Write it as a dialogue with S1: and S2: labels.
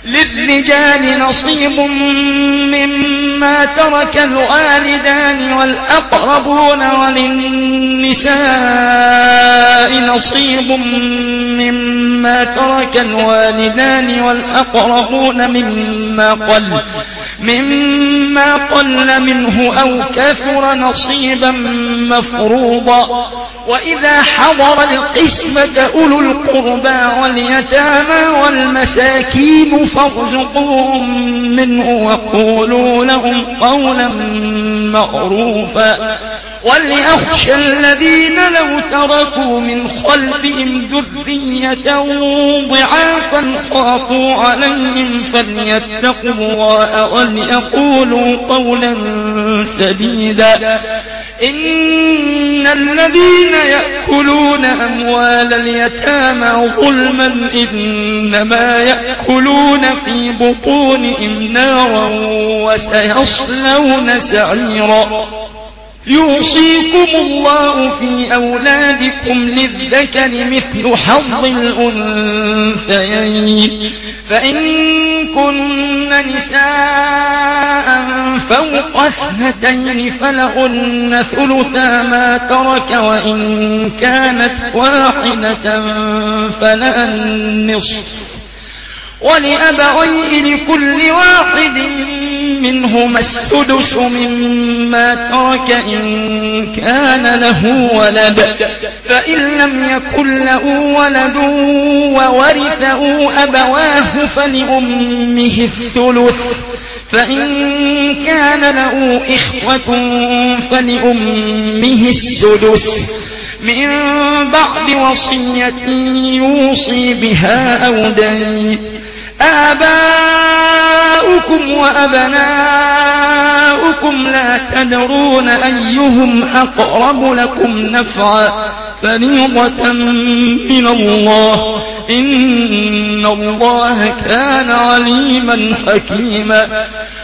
S1: للرجال نصيب مما ترك الوالدان والأقربون وللنساء نصيب مما ترك الوالدان والأقربون مما قل منه أو كثر نصيبا مفروضا وإذا حضر القسمة أولو القربى واليتامى والمساكين فارزقوهم منه وقولوا لهم قولا معروفا وليخشى الذين لو تركوا من خلفهم ذرية ضعافا خافوا عليهم فليتقوا الله وليقولوا قولا سديدا إن الذين يأكلون أموال اليتامى ظلما إنما يأكلون في بطونهم نارا وسيصلون سعيرا يوصيكم الله في أولادكم للذكر مثل حظ الأنثيين فإن كن نساء فوق 2 فلهن ثلثا ما ترك وإن كانت واحدة فلها النصف ولأبويه لكل واحد منهما السدس مما ترك إن كان له ولد فإن لم يكن له ولد وورثه أبواه فلأمه الثلث فإن كان له إخوة فلأمه السدس من بعد وصية يوصي بها أو دين آباؤكم وأبناؤكم لا تدرون أيهم أقرب لكم نفعا فريضة من الله إن الله كان عليما حكيما